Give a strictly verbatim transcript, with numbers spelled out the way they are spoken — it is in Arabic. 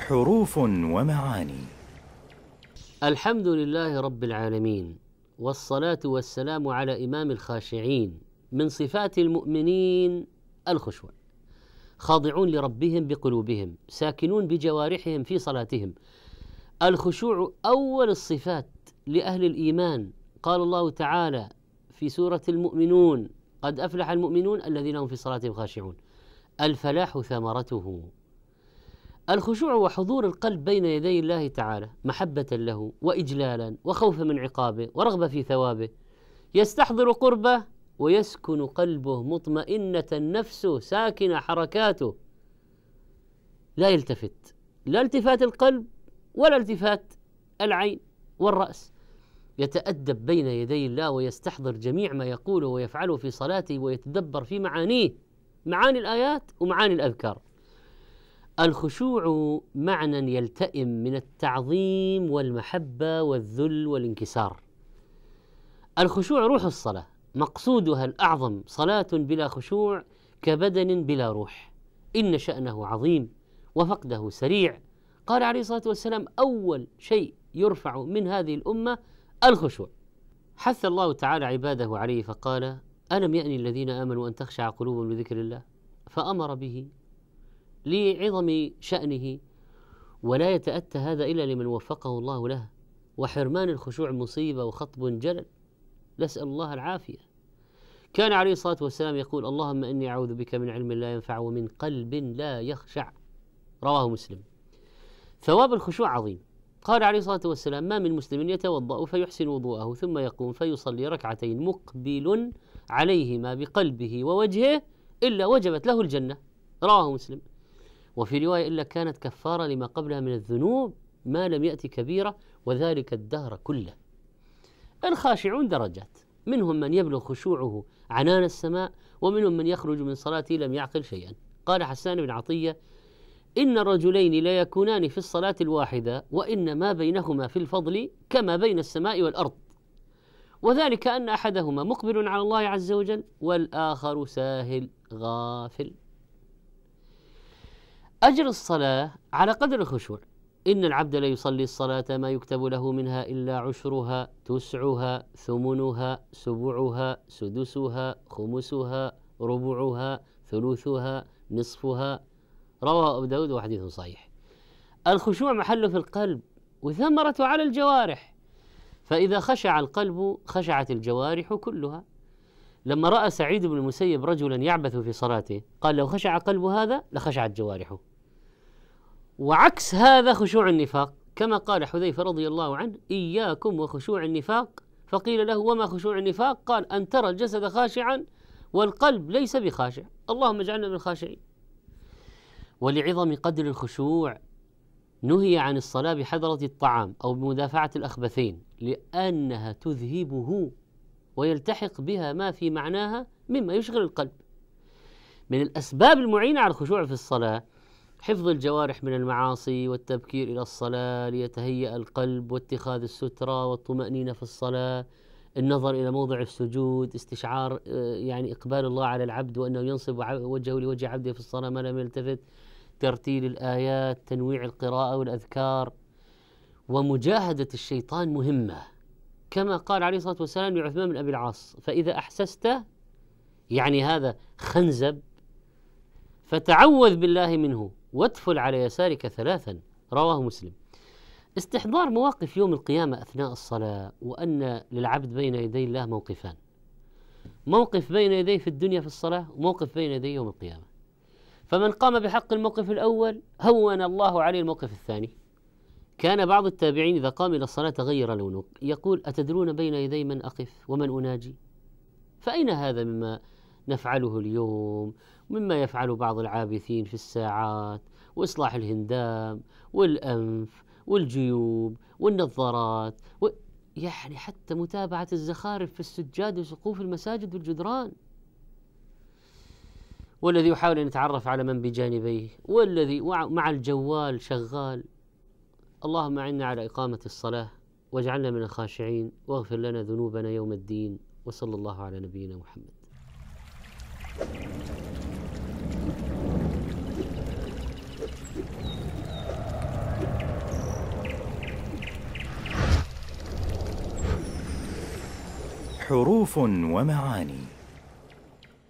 حروف ومعاني. الحمد لله رب العالمين، والصلاة والسلام على إمام الخاشعين. من صفات المؤمنين الخشوع، خاضعون لربهم بقلوبهم، ساكنون بجوارحهم في صلاتهم. الخشوع أول الصفات لأهل الإيمان. قال الله تعالى في سورة المؤمنون: قد أفلح المؤمنون الذين هم في صلاتهم خاشعون. الفلاح ثمرته الخشوع وحضور القلب بين يدي الله تعالى، محبة له وإجلالا وخوفا من عقابه ورغبة في ثوابه. يستحضر قربه ويسكن قلبه، مطمئنة النفس ساكنة حركاته، لا يلتفت، لا التفات القلب ولا التفات العين والرأس. يتأدب بين يدي الله ويستحضر جميع ما يقوله ويفعله في صلاته ويتدبر في معانيه، معاني الآيات ومعاني الأذكار. الخشوع معنى يلتئم من التعظيم والمحبة والذل والانكسار. الخشوع روح الصلاة، مقصودها الأعظم. صلاة بلا خشوع كبدن بلا روح، إن شأنه عظيم وفقده سريع. قال عليه الصلاة والسلام: أول شيء يرفع من هذه الأمة الخشوع. حث الله تعالى عباده عليه فقال: ألم يأن الذين آمنوا أن تخشع قلوبهم لذكر الله، فأمر به لعظم شأنه، ولا يتأتى هذا إلا لمن وفقه الله له. وحرمان الخشوع مصيبة وخطب جلل، نسأل الله العافية. كان عليه الصلاة والسلام يقول: اللهم إني أعوذ بك من علم لا ينفع ومن قلب لا يخشع، رواه مسلم. ثواب الخشوع عظيم. قال عليه الصلاة والسلام: ما من مسلم يتوضأ فيحسن وضوءه ثم يقوم فيصلي ركعتين مقبل عليهما بقلبه ووجهه إلا وجبت له الجنة، رواه مسلم. وفي رواية: إلا كانت كفارة لما قبلها من الذنوب ما لم يأتي كبيرة، وذلك الدهر كله. الخاشعون درجات، منهم من يبلغ خشوعه عنان السماء، ومنهم من يخرج من صلاته لم يعقل شيئا. قال حسان بن عطية: إن الرجلين لا يكونان في الصلاة الواحدة وإن ما بينهما في الفضل كما بين السماء والأرض، وذلك أن أحدهما مقبل على الله عز وجل والآخر ساهل غافل. أجر الصلاة على قدر الخشوع. إن العبد لا يصلي الصلاة ما يكتب له منها إلا عشرها، تسعها، ثمنها، سبعها، سدسها، خمسها، ربعها، ثلثها، نصفها، رواه أبو داود وحديث صحيح. الخشوع محله في القلب وثمرته على الجوارح، فإذا خشع القلب خشعت الجوارح كلها. لما رأى سعيد بن المسيب رجلا يعبث في صلاته قال: لو خشع قلب هذا لخشعت جوارحه. وعكس هذا خشوع النفاق، كما قال حذيفة رضي الله عنه: إياكم وخشوع النفاق. فقيل له: وما خشوع النفاق؟ قال: أن ترى الجسد خاشعا والقلب ليس بخاشع. اللهم اجعلنا من الخاشعين. ولعظم قدر الخشوع نهي عن الصلاة بحضرة الطعام أو بمدافعة الأخبثين، لأنها تذهبه ويلتحق بها ما في معناها مما يشغل القلب. من الأسباب المعينة على الخشوع في الصلاة حفظ الجوارح من المعاصي والتبكير إلى الصلاة ليتهيأ القلب، واتخاذ السترة والطمأنينة في الصلاة، النظر إلى موضع السجود، استشعار يعني إقبال الله على العبد وأنه ينصب وجهه لوجه عبده في الصلاة ما لم يلتفت، ترتيل الآيات، تنويع القراءة والأذكار. ومجاهدة الشيطان مهمة، كما قال عليه الصلاة والسلام لعثمان بن أبي العاص: فإذا أحسست، يعني هذا خنزب، فتعوذ بالله منه وادفل على يسارك ثلاثا، رواه مسلم. استحضار مواقف يوم القيامة أثناء الصلاة، وأن للعبد بين يدي الله موقفان: موقف بين يديه في الدنيا في الصلاة، وموقف بين يديه يوم القيامة. فمن قام بحق الموقف الأول هون الله عليه الموقف الثاني. كان بعض التابعين إذا قام إلى الصلاة تغير لونه، يقول: أتدرون بين يدي من أقف ومن أناجي؟ فأين هذا مما نفعله اليوم، مما يفعل بعض العابثين في الساعات وإصلاح الهندام والأنف والجيوب والنظارات و... يعني حتى متابعة الزخارف في السجاد وسقوف المساجد والجدران، والذي يحاول أن يتعرف على من بجانبيه، والذي مع الجوال شغال. اللهم أعنا على إقامة الصلاة، واجعلنا من الخاشعين، واغفر لنا ذنوبنا يوم الدين، وصلى الله على نبينا محمد. حروف ومعاني.